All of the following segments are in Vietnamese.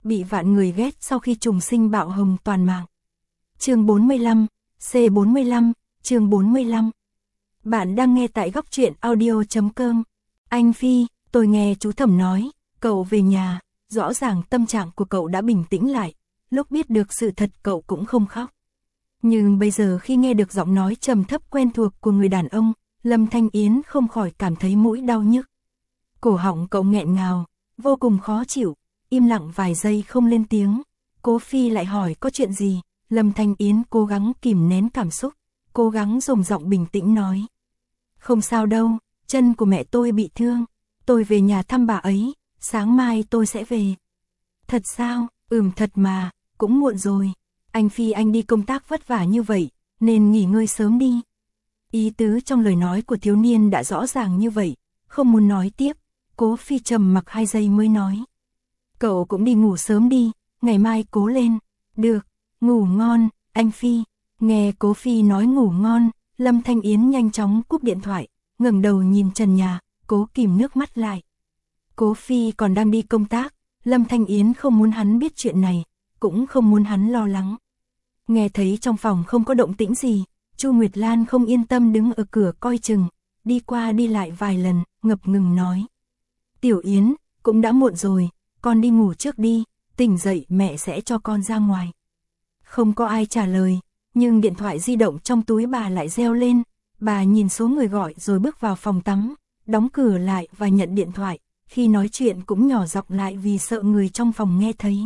bị vạn người ghét sau khi trùng sinh bạo hồng toàn mạng. Chương 45, C45, chương 45. Bạn đang nghe tại góc truyện audio.com. Anh Phi, tôi nghe chú Thẩm nói, cậu về nhà, rõ ràng tâm trạng của cậu đã bình tĩnh lại, lúc biết được sự thật cậu cũng không khóc. Nhưng bây giờ khi nghe được giọng nói trầm thấp quen thuộc của người đàn ông, Lâm Thanh Yến không khỏi cảm thấy mũi đau nhức. Cổ họng cậu nghẹn ngào, vô cùng khó chịu, im lặng vài giây không lên tiếng. Cố Phi lại hỏi có chuyện gì, Lâm Thanh Yến cố gắng kìm nén cảm xúc, cố gắng dùng giọng bình tĩnh nói. Không sao đâu, chân của mẹ tôi bị thương, tôi về nhà thăm bà ấy, sáng mai tôi sẽ về. Thật sao, thật mà, cũng muộn rồi, anh Phi anh đi công tác vất vả như vậy, nên nghỉ ngơi sớm đi. Ý tứ trong lời nói của thiếu niên đã rõ ràng như vậy, không muốn nói tiếp, Cố Phi trầm mặc 2 giây mới nói. Cậu cũng đi ngủ sớm đi, ngày mai cố lên. Được, ngủ ngon, anh Phi. Nghe Cố Phi nói ngủ ngon, Lâm Thanh Yến nhanh chóng cúp điện thoại, ngẩng đầu nhìn trần nhà, cố kìm nước mắt lại. Cố Phi còn đang đi công tác, Lâm Thanh Yến không muốn hắn biết chuyện này, cũng không muốn hắn lo lắng. Nghe thấy trong phòng không có động tĩnh gì, Chu Nguyệt Lan không yên tâm đứng ở cửa coi chừng, đi qua đi lại vài lần, ngập ngừng nói. Tiểu Yến, cũng đã muộn rồi, con đi ngủ trước đi, tỉnh dậy mẹ sẽ cho con ra ngoài. Không có ai trả lời, nhưng điện thoại di động trong túi bà lại reo lên, bà nhìn số người gọi rồi bước vào phòng tắm, đóng cửa lại và nhận điện thoại, khi nói chuyện cũng nhỏ giọng lại vì sợ người trong phòng nghe thấy.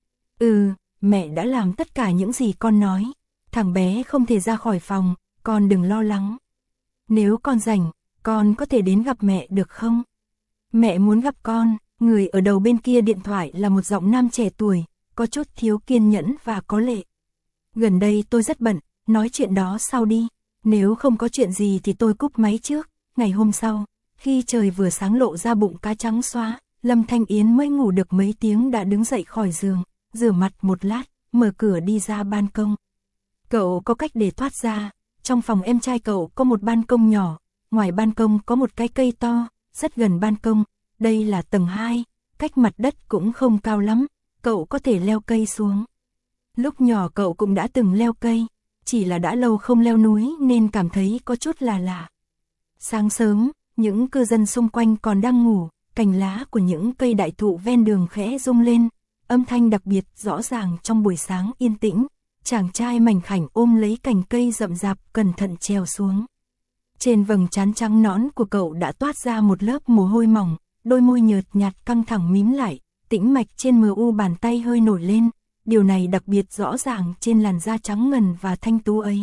Mẹ đã làm tất cả những gì con nói, thằng bé không thể ra khỏi phòng, con đừng lo lắng. Nếu con rảnh, con có thể đến gặp mẹ được không? Mẹ muốn gặp con. Người ở đầu bên kia điện thoại là một giọng nam trẻ tuổi, có chút thiếu kiên nhẫn và có lệ. Gần đây tôi rất bận, nói chuyện đó sau đi, nếu không có chuyện gì thì tôi cúp máy trước. Ngày hôm sau, khi trời vừa sáng lộ ra bụng cá trắng xóa, Lâm Thanh Yến mới ngủ được mấy tiếng đã đứng dậy khỏi giường, rửa mặt một lát, mở cửa đi ra ban công. Cậu có cách để thoát ra, trong phòng em trai cậu có một ban công nhỏ, ngoài ban công có một cái cây to, rất gần ban công. Đây là tầng 2, cách mặt đất cũng không cao lắm, cậu có thể leo cây xuống. Lúc nhỏ cậu cũng đã từng leo cây, chỉ là đã lâu không leo núi nên cảm thấy có chút là lạ. Sáng sớm, những cư dân xung quanh còn đang ngủ, cành lá của những cây đại thụ ven đường khẽ rung lên, âm thanh đặc biệt rõ ràng trong buổi sáng yên tĩnh. Chàng trai mảnh khảnh ôm lấy cành cây rậm rạp cẩn thận trèo xuống. Trên vầng trán trắng nõn của cậu đã toát ra một lớp mồ hôi mỏng. Đôi môi nhợt nhạt căng thẳng mím lại, tĩnh mạch trên MU bàn tay hơi nổi lên, điều này đặc biệt rõ ràng trên làn da trắng ngần và thanh tú ấy.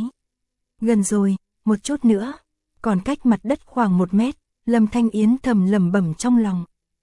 Gần rồi, một chút nữa, còn cách mặt đất khoảng 1 mét, Lâm Thanh Yến thầm lẩm bẩm trong lòng.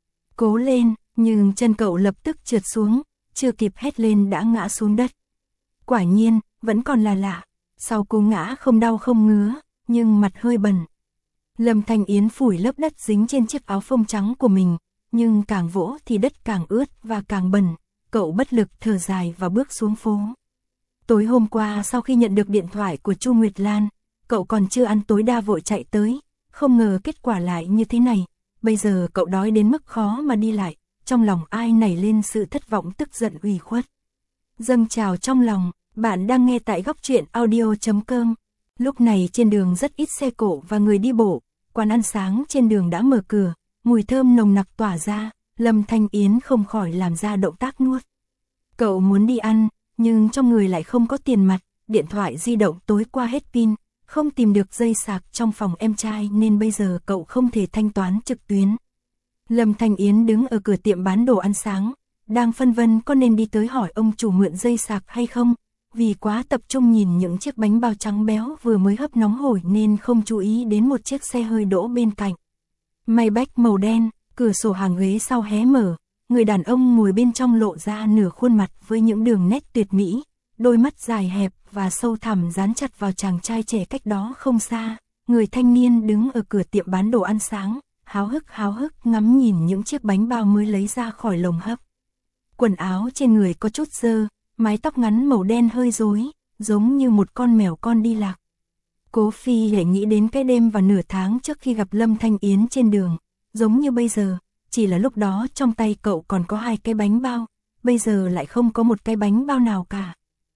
Cố lên, nhưng chân cậu lập tức trượt xuống, chưa kịp hét lên đã ngã xuống đất. Quả nhiên, vẫn còn là lạ, sau cú ngã không đau không ngứa, nhưng mặt hơi bẩn. Lâm Thanh Yến phủi lớp đất dính trên chiếc áo phông trắng của mình, nhưng càng vỗ thì đất càng ướt và càng bẩn, cậu bất lực thở dài và bước xuống phố. Tối hôm qua sau khi nhận được điện thoại của Chu Nguyệt Lan, cậu còn chưa ăn tối đa vội chạy tới, không ngờ kết quả lại như thế này, bây giờ cậu đói đến mức khó mà đi lại, trong lòng ai nảy lên sự thất vọng tức giận ủy khuất. Dâng trào trong lòng, bạn đang nghe tại góc truyện audio.com. Lúc này trên đường rất ít xe cộ và người đi bộ, quán ăn sáng trên đường đã mở cửa, mùi thơm nồng nặc tỏa ra, Lâm Thanh Yến không khỏi làm ra động tác nuốt. Cậu muốn đi ăn, nhưng trong người lại không có tiền mặt, điện thoại di động tối qua hết pin, không tìm được dây sạc trong phòng em trai nên bây giờ cậu không thể thanh toán trực tuyến. Lâm Thanh Yến đứng ở cửa tiệm bán đồ ăn sáng, đang phân vân có nên đi tới hỏi ông chủ mượn dây sạc hay không. Vì quá tập trung nhìn những chiếc bánh bao trắng béo vừa mới hấp nóng hổi nên không chú ý đến một chiếc xe hơi đỗ bên cạnh. Maybach màu đen, cửa sổ hàng ghế sau hé mở, người đàn ông ngồi bên trong lộ ra nửa khuôn mặt với những đường nét tuyệt mỹ, đôi mắt dài hẹp và sâu thẳm dán chặt vào chàng trai trẻ cách đó không xa. Người thanh niên đứng ở cửa tiệm bán đồ ăn sáng, háo hức ngắm nhìn những chiếc bánh bao mới lấy ra khỏi lồng hấp. Quần áo trên người có chút dơ, mái tóc ngắn màu đen hơi rối, giống như một con mèo con đi lạc. Cố Phi lại nghĩ đến cái đêm vào nửa tháng trước khi gặp Lâm Thanh Yến trên đường, giống như bây giờ, chỉ là lúc đó trong tay cậu còn có 2 cái bánh bao, bây giờ lại không có một cái bánh bao nào cả.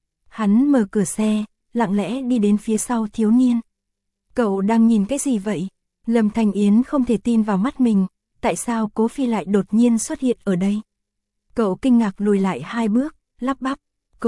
Hắn mở cửa xe, lặng lẽ đi đến phía sau thiếu niên. Cậu đang nhìn cái gì vậy? Lâm Thanh Yến không thể tin vào mắt mình, tại sao Cố Phi lại đột nhiên xuất hiện ở đây? Cậu kinh ngạc lùi lại 2 bước, lắp bắp,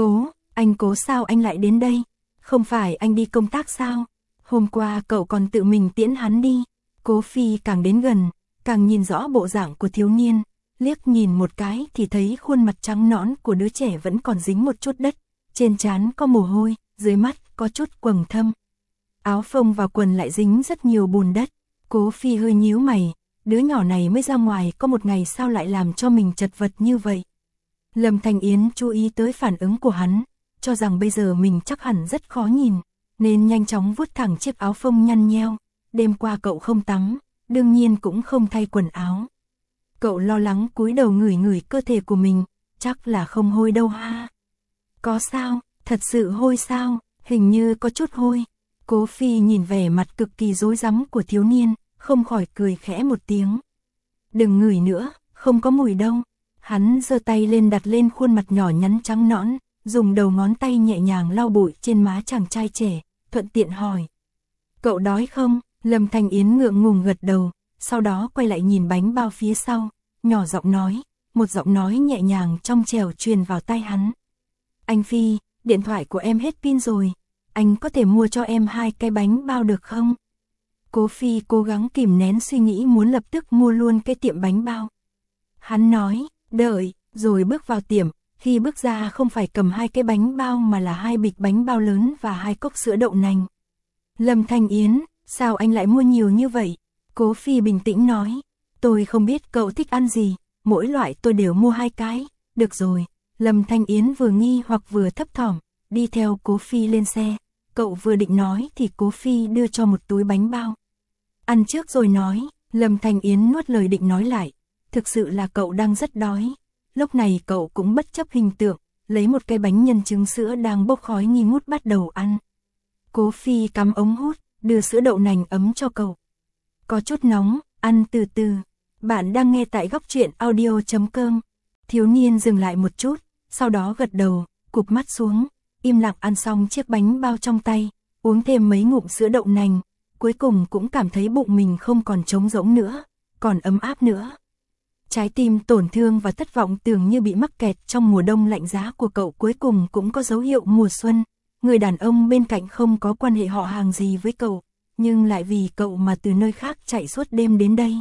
anh Cố sao anh lại đến đây? Không phải anh đi công tác sao? Hôm qua cậu còn tự mình tiễn hắn đi. Cố Phi càng đến gần, càng nhìn rõ bộ dạng của thiếu niên, liếc nhìn một cái thì thấy khuôn mặt trắng nõn của đứa trẻ vẫn còn dính một chút đất, trên trán có mồ hôi, dưới mắt có chút quầng thâm. Áo phông và quần lại dính rất nhiều bùn đất. Cố Phi hơi nhíu mày, đứa nhỏ này mới ra ngoài có một ngày sao lại làm cho mình chật vật như vậy. Lâm Thanh Yến chú ý tới phản ứng của hắn, cho rằng bây giờ mình chắc hẳn rất khó nhìn, nên nhanh chóng vuốt thẳng chiếc áo phông nhăn nheo. Đêm qua cậu không tắm, đương nhiên cũng không thay quần áo. Cậu lo lắng cúi đầu ngửi ngửi cơ thể của mình, chắc là không hôi đâu ha. Có sao, thật sự hôi sao, hình như có chút hôi. Cố Phi nhìn vẻ mặt cực kỳ rối rắm của thiếu niên, không khỏi cười khẽ một tiếng. Đừng ngửi nữa, không có mùi đâu. Hắn giơ tay lên đặt lên khuôn mặt nhỏ nhắn trắng nõn, dùng đầu ngón tay nhẹ nhàng lau bụi trên má chàng trai trẻ, thuận tiện hỏi. Cậu đói không? Lâm Thanh Yến ngượng ngùng gật đầu, sau đó quay lại nhìn bánh bao phía sau, nhỏ giọng nói, một giọng nói nhẹ nhàng trong trẻo truyền vào tai hắn. Anh Phi, điện thoại của em hết pin rồi, anh có thể mua cho em 2 cái bánh bao được không? Cố Phi cố gắng kìm nén suy nghĩ muốn lập tức mua luôn cái tiệm bánh bao. Hắn nói, đợi, rồi bước vào tiệm, khi bước ra không phải cầm 2 cái bánh bao mà là 2 bịch bánh bao lớn và 2 cốc sữa đậu nành. Lâm Thanh Yến, sao anh lại mua nhiều như vậy? Cố Phi bình tĩnh nói, tôi không biết cậu thích ăn gì, mỗi loại tôi đều mua 2 cái, được rồi. Lâm Thanh Yến vừa nghi hoặc vừa thấp thỏm, đi theo Cố Phi lên xe, cậu vừa định nói thì Cố Phi đưa cho một túi bánh bao. Ăn trước rồi nói, Lâm Thanh Yến nuốt lời định nói lại, thực sự là cậu đang rất đói. Lúc này cậu cũng bất chấp hình tượng, lấy một cái bánh nhân trứng sữa đang bốc khói nghi ngút bắt đầu ăn. Cố Phi cắm ống hút, đưa sữa đậu nành ấm cho cậu. Có chút nóng, ăn từ từ. Bạn đang nghe tại góc truyện audio.com. Thiếu niên dừng lại một chút, sau đó gật đầu, cụp mắt xuống, im lặng ăn xong chiếc bánh bao trong tay, uống thêm mấy ngụm sữa đậu nành, cuối cùng cũng cảm thấy bụng mình không còn trống rỗng nữa, còn ấm áp nữa. Trái tim tổn thương và thất vọng tưởng như bị mắc kẹt trong mùa đông lạnh giá của cậu cuối cùng cũng có dấu hiệu mùa xuân. Người đàn ông bên cạnh không có quan hệ họ hàng gì với cậu, nhưng lại vì cậu mà từ nơi khác chạy suốt đêm đến đây.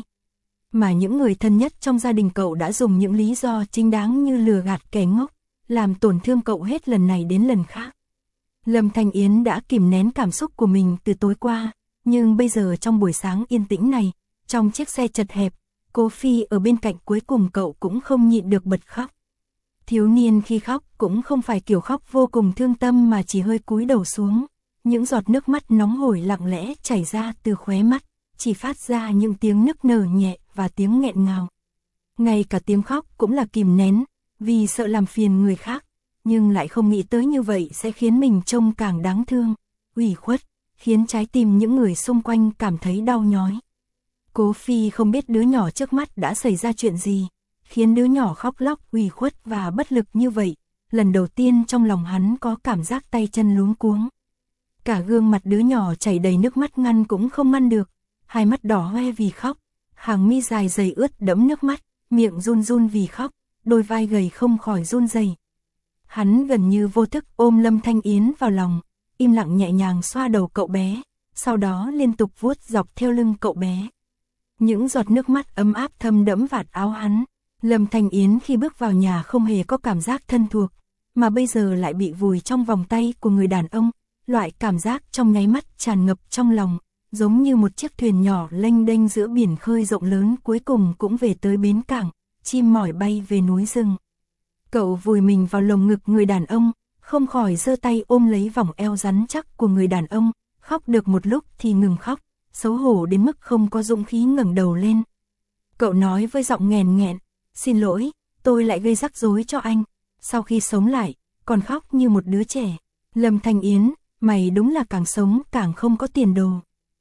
Mà những người thân nhất trong gia đình cậu đã dùng những lý do chính đáng như lừa gạt kẻ ngốc, làm tổn thương cậu hết lần này đến lần khác. Lâm Thanh Yến đã kìm nén cảm xúc của mình từ tối qua, nhưng bây giờ trong buổi sáng yên tĩnh này, trong chiếc xe chật hẹp, Cố Phi ở bên cạnh cuối cùng cậu cũng không nhịn được bật khóc. Thiếu niên khi khóc cũng không phải kiểu khóc vô cùng thương tâm mà chỉ hơi cúi đầu xuống, những giọt nước mắt nóng hổi lặng lẽ chảy ra từ khóe mắt, chỉ phát ra những tiếng nức nở nhẹ và tiếng nghẹn ngào. Ngay cả tiếng khóc cũng là kìm nén, vì sợ làm phiền người khác, nhưng lại không nghĩ tới như vậy sẽ khiến mình trông càng đáng thương, ủy khuất, khiến trái tim những người xung quanh cảm thấy đau nhói. Cố Phi không biết đứa nhỏ trước mắt đã xảy ra chuyện gì, khiến đứa nhỏ khóc lóc ủy khuất và bất lực như vậy. Lần đầu tiên trong lòng hắn có cảm giác tay chân luống cuống. Cả gương mặt đứa nhỏ chảy đầy nước mắt ngăn cũng không ngăn được, hai mắt đỏ hoe vì khóc, hàng mi dài dày ướt đẫm nước mắt, miệng run run vì khóc, đôi vai gầy không khỏi run rẩy. Hắn gần như vô thức ôm Lâm Thanh Yến vào lòng, im lặng nhẹ nhàng xoa đầu cậu bé, sau đó liên tục vuốt dọc theo lưng cậu bé. Những giọt nước mắt ấm áp thấm đẫm vạt áo hắn. Lâm Thanh Yến khi bước vào nhà không hề có cảm giác thân thuộc, mà bây giờ lại bị vùi trong vòng tay của người đàn ông, loại cảm giác trong nháy mắt tràn ngập trong lòng, giống như một chiếc thuyền nhỏ lênh đênh giữa biển khơi rộng lớn cuối cùng cũng về tới bến cảng, chim mỏi bay về núi rừng. Cậu vùi mình vào lồng ngực người đàn ông, không khỏi giơ tay ôm lấy vòng eo rắn chắc của người đàn ông, khóc được một lúc thì ngừng khóc, xấu hổ đến mức không có dũng khí ngẩng đầu lên. Cậu nói với giọng nghẹn nghẹn, xin lỗi, tôi lại gây rắc rối cho anh. Sau khi sống lại, còn khóc như một đứa trẻ. Lâm Thanh Yến, mày đúng là càng sống càng không có tiền đồ.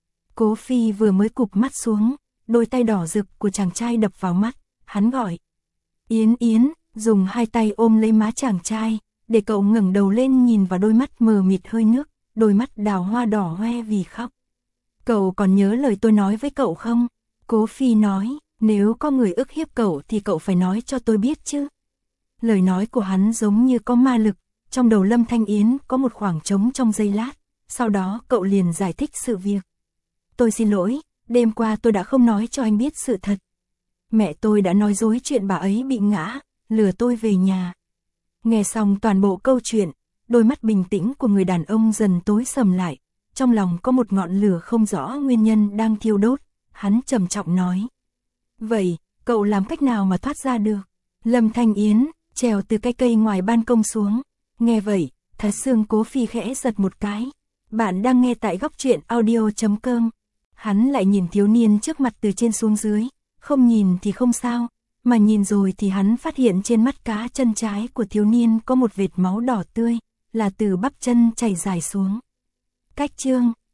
Cố Phi vừa mới cụp mắt xuống, đôi tay đỏ rực của chàng trai đập vào mắt, hắn gọi. Yến Yến, dùng hai tay ôm lấy má chàng trai, để cậu ngẩng đầu lên nhìn vào đôi mắt mờ mịt hơi nước, đôi mắt đào hoa đỏ hoe vì khóc. Cậu còn nhớ lời tôi nói với cậu không? Cố Phi nói, nếu có người ức hiếp cậu thì cậu phải nói cho tôi biết chứ. Lời nói của hắn giống như có ma lực, trong đầu Lâm Thanh Yến có một khoảng trống trong giây lát, sau đó cậu liền giải thích sự việc. Tôi xin lỗi, đêm qua tôi đã không nói cho anh biết sự thật. Mẹ tôi đã nói dối chuyện bà ấy bị ngã, lừa tôi về nhà. Nghe xong toàn bộ câu chuyện, đôi mắt bình tĩnh của người đàn ông dần tối sầm lại, trong lòng có một ngọn lửa không rõ nguyên nhân đang thiêu đốt, hắn trầm trọng nói. Vậy, cậu làm cách nào mà thoát ra được? Lâm Thanh Yến, trèo từ cái cây ngoài ban công xuống. Nghe vậy, Thái xương Cố Phi khẽ giật một cái. Bạn đang nghe tại góc truyện audio.com. Hắn lại nhìn thiếu niên trước mặt từ trên xuống dưới, không nhìn thì không sao, mà nhìn rồi thì hắn phát hiện trên mắt cá chân trái của thiếu niên có một vệt máu đỏ tươi, là từ bắp chân chảy dài xuống. Cách chương